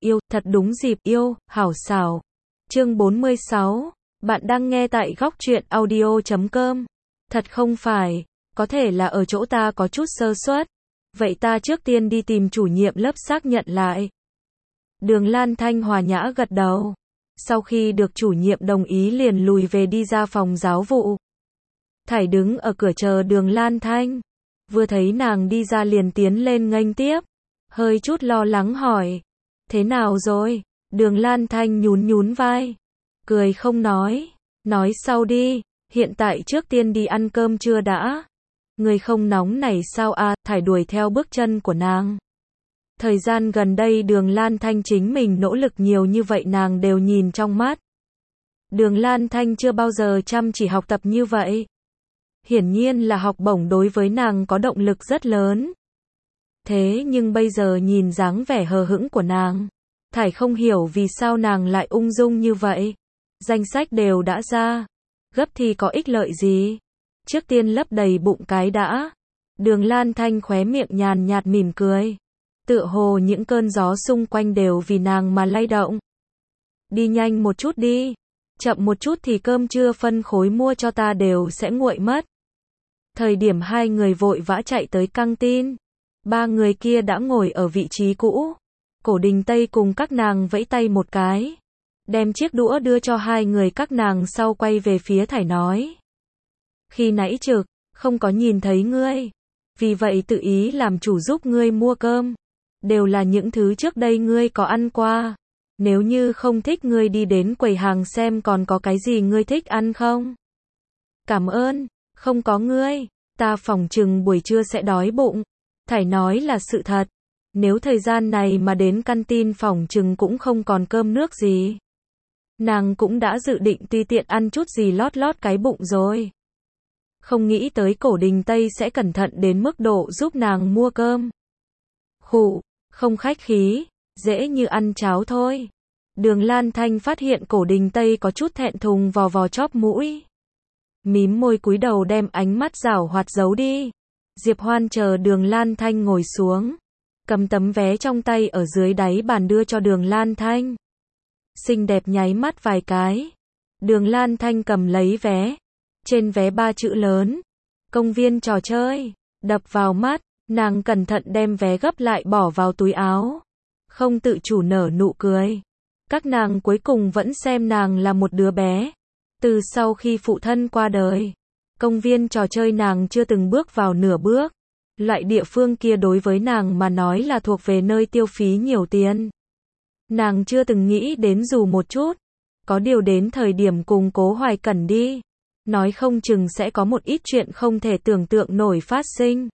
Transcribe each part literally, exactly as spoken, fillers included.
yêu, thật đúng dịp yêu, hảo xảo. Chương bốn mươi sáu. Bạn đang nghe tại góc truyện audio chấm com. Thật không phải, có thể là ở chỗ ta có chút sơ suất. Vậy ta trước tiên đi tìm chủ nhiệm lớp xác nhận lại. Đường Lan Thanh hòa nhã gật đầu. Sau khi được chủ nhiệm đồng ý liền lùi về đi ra phòng giáo vụ. Thải đứng ở cửa chờ Đường Lan Thanh. Vừa thấy nàng đi ra liền tiến lên nghênh tiếp. Hơi chút lo lắng hỏi. Thế nào rồi? Đường Lan Thanh nhún nhún vai. Cười không nói. Nói sau đi. Hiện tại trước tiên đi ăn cơm trưa đã. Người không nóng này sao à? Thải đuổi theo bước chân của nàng. Thời gian gần đây Đường Lan Thanh chính mình nỗ lực nhiều như vậy nàng đều nhìn trong mắt. Đường Lan Thanh chưa bao giờ chăm chỉ học tập như vậy. Hiển nhiên là học bổng đối với nàng có động lực rất lớn. Thế nhưng bây giờ nhìn dáng vẻ hờ hững của nàng, Thải không hiểu vì sao nàng lại ung dung như vậy. Danh sách đều đã ra, gấp thì có ích lợi gì? Trước tiên lấp đầy bụng cái đã. Đường Lan Thanh khóe miệng nhàn nhạt mỉm cười. Tựa hồ những cơn gió xung quanh đều vì nàng mà lay động. Đi nhanh một chút đi. Chậm một chút thì cơm trưa phân khối mua cho ta đều sẽ nguội mất. Thời điểm hai người vội vã chạy tới căng tin. Ba người kia đã ngồi ở vị trí cũ. Cổ Đình Tây cùng các nàng vẫy tay một cái. Đem chiếc đũa đưa cho hai người các nàng sau quay về phía Thải nói. Khi nãy trực, không có nhìn thấy ngươi. Vì vậy tự ý làm chủ giúp ngươi mua cơm. Đều là những thứ trước đây ngươi có ăn qua. Nếu như không thích ngươi đi đến quầy hàng xem còn có cái gì ngươi thích ăn không. Cảm ơn, không có ngươi, ta phỏng chừng buổi trưa sẽ đói bụng. Thải nói là sự thật. Nếu thời gian này mà đến căn tin phỏng chừng cũng không còn cơm nước gì. Nàng cũng đã dự định tùy tiện ăn chút gì lót lót cái bụng rồi. Không nghĩ tới Cổ Đình Tây sẽ cẩn thận đến mức độ giúp nàng mua cơm. Khụ, không khách khí, dễ như ăn cháo thôi. Đường Lan Thanh phát hiện Cổ Đình Tây có chút thẹn thùng vò vò chóp mũi. Mím môi cúi đầu đem ánh mắt giảo hoạt giấu đi. Diệp Hoan chờ Đường Lan Thanh ngồi xuống. Cầm tấm vé trong tay ở dưới đáy bàn đưa cho Đường Lan Thanh. Xinh đẹp nháy mắt vài cái. Đường Lan Thanh cầm lấy vé. Trên vé ba chữ lớn. Công viên trò chơi. Đập vào mắt. Nàng cẩn thận đem vé gấp lại bỏ vào túi áo. Không tự chủ nở nụ cười. Các nàng cuối cùng vẫn xem nàng là một đứa bé. Từ sau khi phụ thân qua đời, công viên trò chơi nàng chưa từng bước vào nửa bước. Loại địa phương kia đối với nàng mà nói là thuộc về nơi tiêu phí nhiều tiền. Nàng chưa từng nghĩ đến dù một chút. Có điều đến thời điểm cùng Cố Hoài Cẩn đi. Nói không chừng sẽ có một ít chuyện không thể tưởng tượng nổi phát sinh.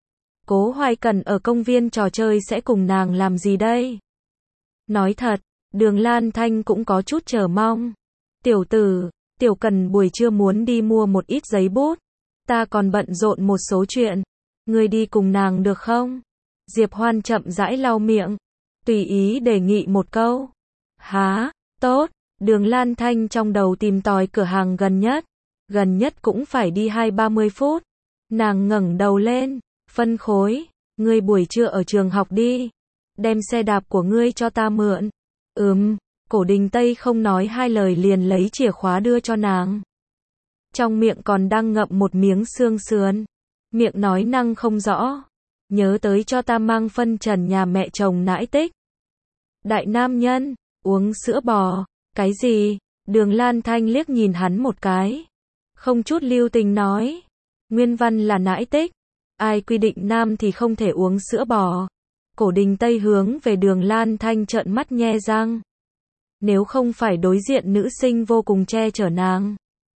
Cố Hoài Cẩn ở công viên trò chơi sẽ cùng nàng làm gì đây? Nói thật, Đường Lan Thanh cũng có chút chờ mong. Tiểu tử, Tiểu Cần buổi trưa muốn đi mua một ít giấy bút. Ta còn bận rộn một số chuyện. Ngươi đi cùng nàng được không? Diệp Hoan chậm rãi lau miệng. Tùy ý đề nghị một câu. Há, tốt. Đường Lan Thanh trong đầu tìm tòi cửa hàng gần nhất. Gần nhất cũng phải đi hai ba mươi phút. Nàng ngẩng đầu lên. Phân khối. Ngươi buổi trưa ở trường học đi. Đem xe đạp của ngươi cho ta mượn. Ừm. Cổ Đình Tây không nói hai lời liền lấy chìa khóa đưa cho nàng. Trong miệng còn đang ngậm một miếng xương sườn. Miệng nói năng không rõ. Nhớ tới cho ta mang phân trần nhà mẹ chồng nãi tích. Đại nam nhân, uống sữa bò. Cái gì? Đường Lan Thanh liếc nhìn hắn một cái. Không chút lưu tình nói. Nguyên văn là nãi tích. Ai quy định nam thì không thể uống sữa bò. Cổ Đình Tây hướng về Đường Lan Thanh trợn mắt nhe răng. Nếu không phải đối diện nữ sinh vô cùng che chở nàng,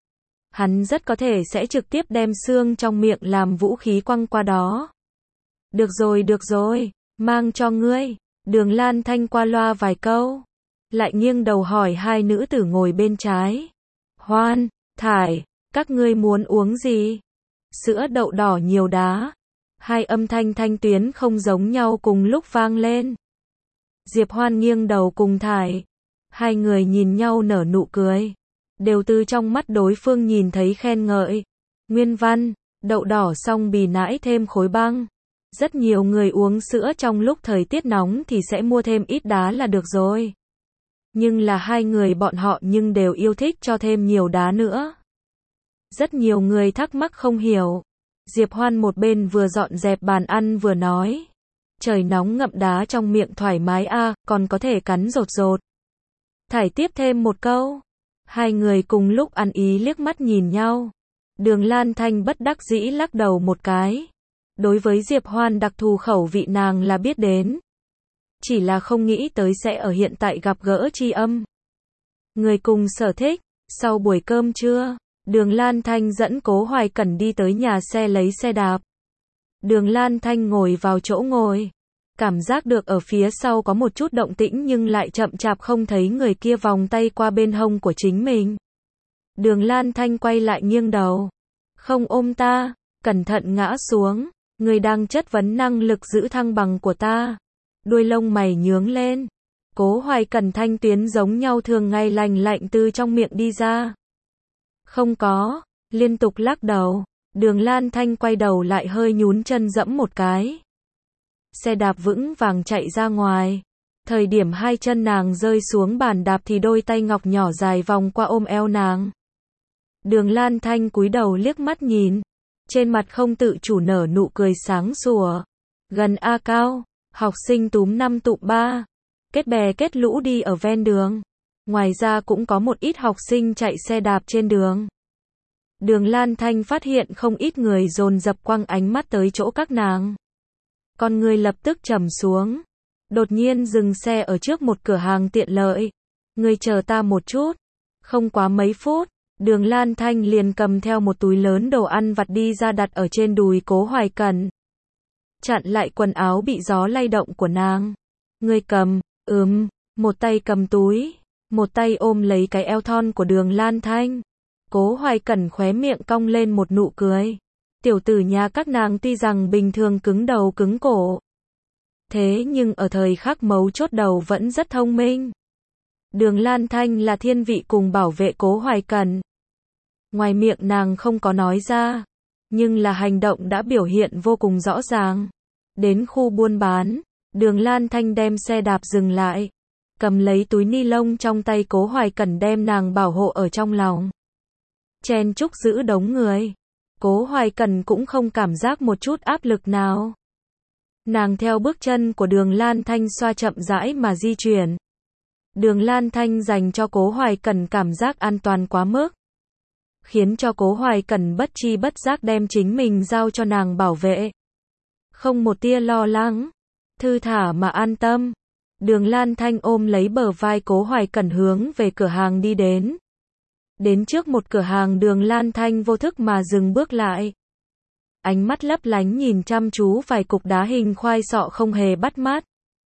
hắn rất có thể sẽ trực tiếp đem xương trong miệng làm vũ khí quăng qua đó. Được rồi được rồi, mang cho ngươi. Đường Lan Thanh qua loa vài câu. Lại nghiêng đầu hỏi hai nữ tử ngồi bên trái. Hoan, Thải, các ngươi muốn uống gì? Sữa đậu đỏ nhiều đá. Hai âm thanh thanh tuyến không giống nhau cùng lúc vang lên. Diệp Hoan nghiêng đầu cùng Thải. Hai người nhìn nhau nở nụ cười. Đều từ trong mắt đối phương nhìn thấy khen ngợi. Nguyên văn, đậu đỏ xong bì nãi thêm khối băng. Rất nhiều người uống sữa trong lúc thời tiết nóng thì sẽ mua thêm ít đá là được rồi. Nhưng là hai người bọn họ nhưng đều yêu thích cho thêm nhiều đá nữa. Rất nhiều người thắc mắc không hiểu. Diệp Hoan một bên vừa dọn dẹp bàn ăn vừa nói. Trời nóng ngậm đá trong miệng thoải mái a, à, còn có thể cắn rột rột. Thải tiếp thêm một câu. Hai người cùng lúc ăn ý liếc mắt nhìn nhau. Đường Lan Thanh bất đắc dĩ lắc đầu một cái. Đối với Diệp Hoan đặc thù khẩu vị nàng là biết đến. Chỉ là không nghĩ tới sẽ ở hiện tại gặp gỡ tri âm. Người cùng sở thích. Sau buổi cơm trưa, Đường Lan Thanh dẫn Cố Hoài Cẩn đi tới nhà xe lấy xe đạp. Đường Lan Thanh ngồi vào chỗ ngồi. Cảm giác được ở phía sau có một chút động tĩnh nhưng lại chậm chạp không thấy người kia vòng tay qua bên hông của chính mình. Đường Lan Thanh quay lại nghiêng đầu. Không ôm ta, cẩn thận ngã xuống. Người đang chất vấn năng lực giữ thăng bằng của ta. Đuôi lông mày nhướng lên. Cố Hoài Cẩn thanh tuyến giống nhau thường ngày lành lạnh từ trong miệng đi ra. Không có, liên tục lắc đầu. Đường Lan Thanh quay đầu lại hơi nhún chân dẫm một cái. Xe đạp vững vàng chạy ra ngoài. Thời điểm hai chân nàng rơi xuống bàn đạp thì đôi tay ngọc nhỏ dài vòng qua ôm eo nàng. Đường Lan Thanh cúi đầu liếc mắt nhìn. Trên mặt không tự chủ nở nụ cười sáng sủa. Gần A Cao, học sinh túm năm tụm ba. Kết bè kết lũ đi ở ven đường. Ngoài ra cũng có một ít học sinh chạy xe đạp trên đường. Đường Lan Thanh phát hiện không ít người dồn dập quăng ánh mắt tới chỗ các nàng. Con người lập tức trầm xuống. Đột nhiên dừng xe ở trước một cửa hàng tiện lợi. Người chờ ta một chút. Không quá mấy phút, Đường Lan Thanh liền cầm theo một túi lớn đồ ăn vặt đi ra đặt ở trên đùi Cố Hoài Cẩn. Chặn lại quần áo bị gió lay động của nàng. Người cầm, ừm, một tay cầm túi, một tay ôm lấy cái eo thon của Đường Lan Thanh. Cố Hoài Cẩn khóe miệng cong lên một nụ cười. Tiểu tử nhà các nàng tuy rằng bình thường cứng đầu cứng cổ. Thế nhưng ở thời khắc mấu chốt đầu vẫn rất thông minh. Đường Lan Thanh là thiên vị cùng bảo vệ Cố Hoài Cẩn. Ngoài miệng nàng không có nói ra, nhưng là hành động đã biểu hiện vô cùng rõ ràng. Đến khu buôn bán, Đường Lan Thanh đem xe đạp dừng lại. Cầm lấy túi ni lông trong tay Cố Hoài Cẩn đem nàng bảo hộ ở trong lòng. Chen chúc giữ đống người. Cố Hoài Cẩn cũng không cảm giác một chút áp lực nào. Nàng theo bước chân của Đường Lan Thanh xoa chậm rãi mà di chuyển. Đường Lan Thanh dành cho Cố Hoài Cẩn cảm giác an toàn quá mức. Khiến cho Cố Hoài Cẩn bất chi bất giác đem chính mình giao cho nàng bảo vệ. Không một tia lo lắng. Thư thả mà an tâm. Đường Lan Thanh ôm lấy bờ vai Cố Hoài Cẩn hướng về cửa hàng đi đến. Đến trước một cửa hàng Đường Lan Thanh vô thức mà dừng bước lại. Ánh mắt lấp lánh nhìn chăm chú vài cục đá hình khoai sọ không hề bắt mắt.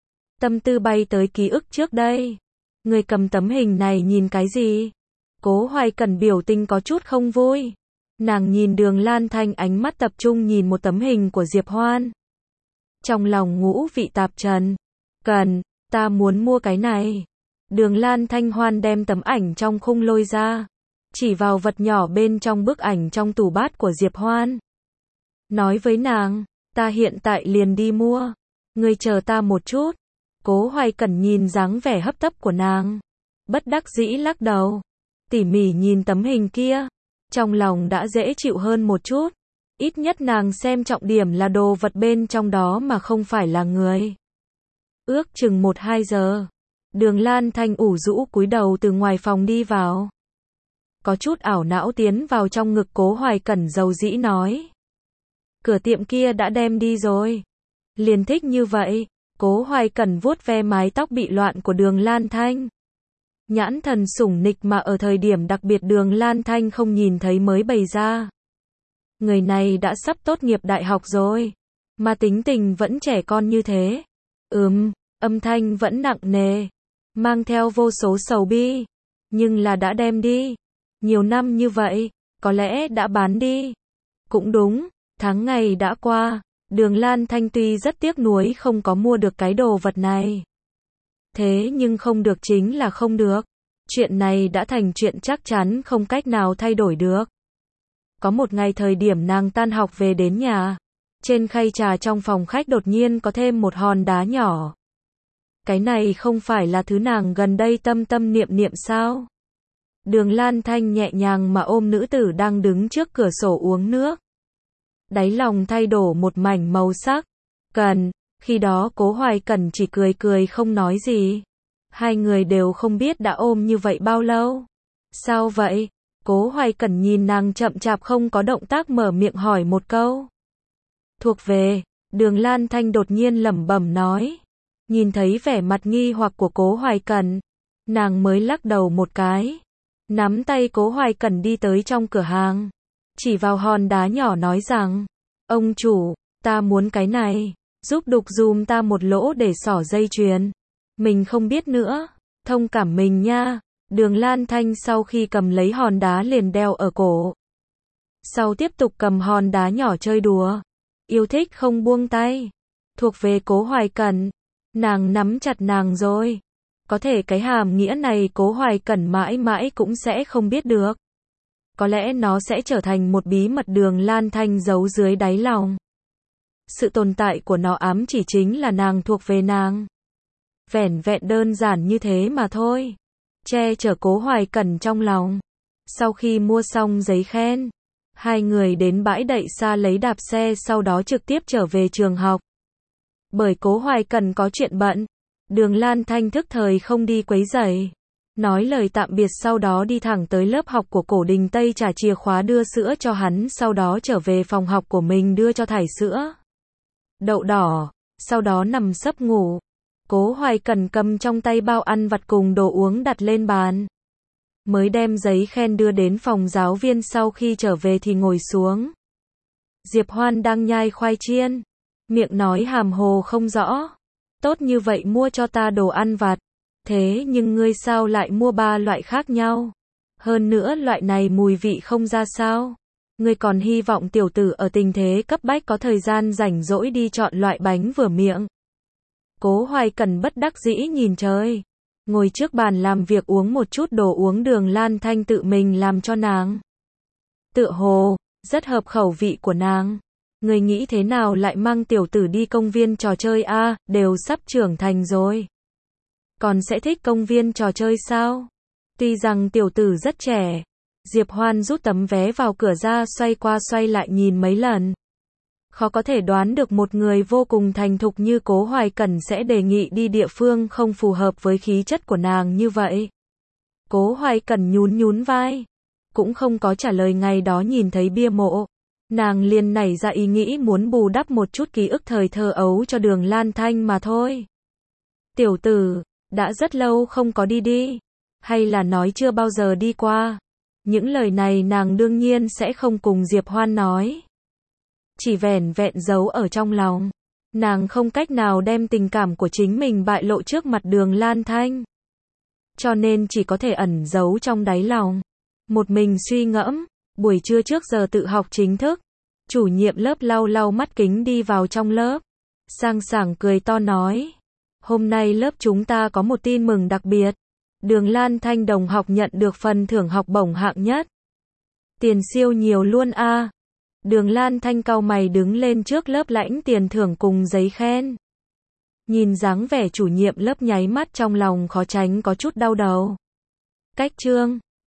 Tâm tư bay tới ký ức trước đây. Người cầm tấm hình này nhìn cái gì? Cố Hoài Cẩn biểu tình có chút không vui. Nàng nhìn Đường Lan Thanh ánh mắt tập trung nhìn một tấm hình của Diệp Hoan. Trong lòng ngũ vị tạp trần. Cần, ta muốn mua cái này. Đường Lan Thanh Hoan đem tấm ảnh trong khung lôi ra. Chỉ vào vật nhỏ bên trong bức ảnh trong tủ bát của Diệp Hoan. Nói với nàng, ta hiện tại liền đi mua. Ngươi chờ ta một chút. Cố Hoài Cẩn nhìn dáng vẻ hấp tấp của nàng. Bất đắc dĩ lắc đầu. Tỉ mỉ nhìn tấm hình kia. Trong lòng đã dễ chịu hơn một chút. Ít nhất nàng xem trọng điểm là đồ vật bên trong đó mà không phải là người. Ước chừng một hai giờ. Đường Lan Thanh ủ rũ cúi đầu từ ngoài phòng đi vào. Có chút ảo não tiến vào trong ngực Cố Hoài Cẩn dầu dĩ nói. Cửa tiệm kia đã đem đi rồi. Liền thích như vậy. Cố Hoài Cẩn vuốt ve mái tóc bị loạn của Đường Lan Thanh. Nhãn thần sủng nịch mà ở thời điểm đặc biệt Đường Lan Thanh không nhìn thấy mới bày ra. Người này đã sắp tốt nghiệp đại học rồi. Mà tính tình vẫn trẻ con như thế. Ừm, âm thanh vẫn nặng nề. Mang theo vô số sầu bi. Nhưng là đã đem đi. Nhiều năm như vậy, có lẽ đã bán đi. Cũng đúng, tháng ngày đã qua. Đường Lan Thanh tuy rất tiếc nuối không có mua được cái đồ vật này. Thế nhưng không được chính là không được. Chuyện này đã thành chuyện chắc chắn không cách nào thay đổi được. Có một ngày thời điểm nàng tan học về đến nhà. Trên khay trà trong phòng khách đột nhiên có thêm một hòn đá nhỏ. Cái này không phải là thứ nàng gần đây tâm tâm niệm niệm sao? Đường Lan Thanh nhẹ nhàng mà ôm nữ tử đang đứng trước cửa sổ uống nước. Đáy lòng thay đổi một mảnh màu sắc. Cần, khi đó Cố Hoài Cẩn chỉ cười cười không nói gì. Hai người đều không biết đã ôm như vậy bao lâu. Sao vậy? Cố Hoài Cẩn nhìn nàng chậm chạp không có động tác mở miệng hỏi một câu. Thuộc về, Đường Lan Thanh đột nhiên lẩm bẩm nói. Nhìn thấy vẻ mặt nghi hoặc của Cố Hoài Cẩn, nàng mới lắc đầu một cái. Nắm tay Cố Hoài Cẩn đi tới trong cửa hàng. Chỉ vào hòn đá nhỏ nói rằng, ông chủ, ta muốn cái này, giúp đục dùm ta một lỗ để xỏ dây chuyền. Mình không biết nữa, thông cảm mình nha. Đường Lan Thanh sau khi cầm lấy hòn đá liền đeo ở cổ. Sau tiếp tục cầm hòn đá nhỏ chơi đùa. Yêu thích không buông tay. Thuộc về Cố Hoài Cẩn. Nàng nắm chặt nàng rồi. Có thể cái hàm nghĩa này Cố Hoài Cẩn mãi mãi cũng sẽ không biết được. Có lẽ nó sẽ trở thành một bí mật Đường Lan Thanh giấu dưới đáy lòng. Sự tồn tại của nó ám chỉ chính là nàng thuộc về nàng. Vẻn vẹn đơn giản như thế mà thôi. Che chở Cố Hoài Cẩn trong lòng. Sau khi mua xong giấy khen, hai người đến bãi đậy xa lấy đạp xe sau đó trực tiếp trở về trường học. Bởi Cố Hoài Cẩn có chuyện bận, Đường Lan Thanh thức thời không đi quấy rầy. Nói lời tạm biệt sau đó đi thẳng tới lớp học của Cổ Đình Tây trả chìa khóa đưa sữa cho hắn, sau đó trở về phòng học của mình đưa cho thải sữa đậu đỏ, sau đó nằm sấp ngủ. Cố Hoài Cẩn cầm trong tay bao ăn vặt cùng đồ uống đặt lên bàn. Mới đem giấy khen đưa đến phòng giáo viên, sau khi trở về thì ngồi xuống. Diệp Hoan đang nhai khoai chiên, miệng nói hàm hồ không rõ. Tốt như vậy mua cho ta đồ ăn vặt, thế nhưng ngươi sao lại mua ba loại khác nhau? Hơn nữa loại này mùi vị không ra sao? Ngươi còn hy vọng tiểu tử ở tình thế cấp bách có thời gian rảnh rỗi đi chọn loại bánh vừa miệng. Cố Hoài Cẩn bất đắc dĩ nhìn trời. Ngồi trước bàn làm việc uống một chút đồ uống Đường Lan Thanh tự mình làm cho nàng. Tựa hồ, rất hợp khẩu vị của nàng. Người nghĩ thế nào lại mang tiểu tử đi công viên trò chơi a, à, đều sắp trưởng thành rồi. Còn sẽ thích công viên trò chơi sao? Tuy rằng tiểu tử rất trẻ. Diệp Hoan rút tấm vé vào cửa ra, xoay qua xoay lại nhìn mấy lần. Khó có thể đoán được một người vô cùng thành thục như Cố Hoài Cẩn sẽ đề nghị đi địa phương không phù hợp với khí chất của nàng như vậy. Cố Hoài Cẩn nhún nhún vai, cũng không có trả lời. Ngày đó nhìn thấy bia mộ, nàng liền nảy ra ý nghĩ muốn bù đắp một chút ký ức thời thơ ấu cho Đường Lan Thanh mà thôi. Tiểu tử, đã rất lâu không có đi đi, hay là nói chưa bao giờ đi qua. Những lời này nàng đương nhiên sẽ không cùng Diệp Hoan nói. Chỉ vẻn vẹn giấu ở trong lòng. Nàng không cách nào đem tình cảm của chính mình bại lộ trước mặt Đường Lan Thanh. Cho nên chỉ có thể ẩn giấu trong đáy lòng. Một mình suy ngẫm. Buổi trưa trước giờ tự học chính thức, chủ nhiệm lớp lau lau mắt kính đi vào trong lớp. Sang sảng cười to nói. Hôm nay lớp chúng ta có một tin mừng đặc biệt. Đường Lan Thanh đồng học nhận được phần thưởng học bổng hạng nhất. Tiền siêu nhiều luôn a. À. Đường Lan Thanh cau mày đứng lên trước lớp lãnh tiền thưởng cùng giấy khen. Nhìn dáng vẻ chủ nhiệm lớp nháy mắt trong lòng khó tránh có chút đau đầu. Cách chương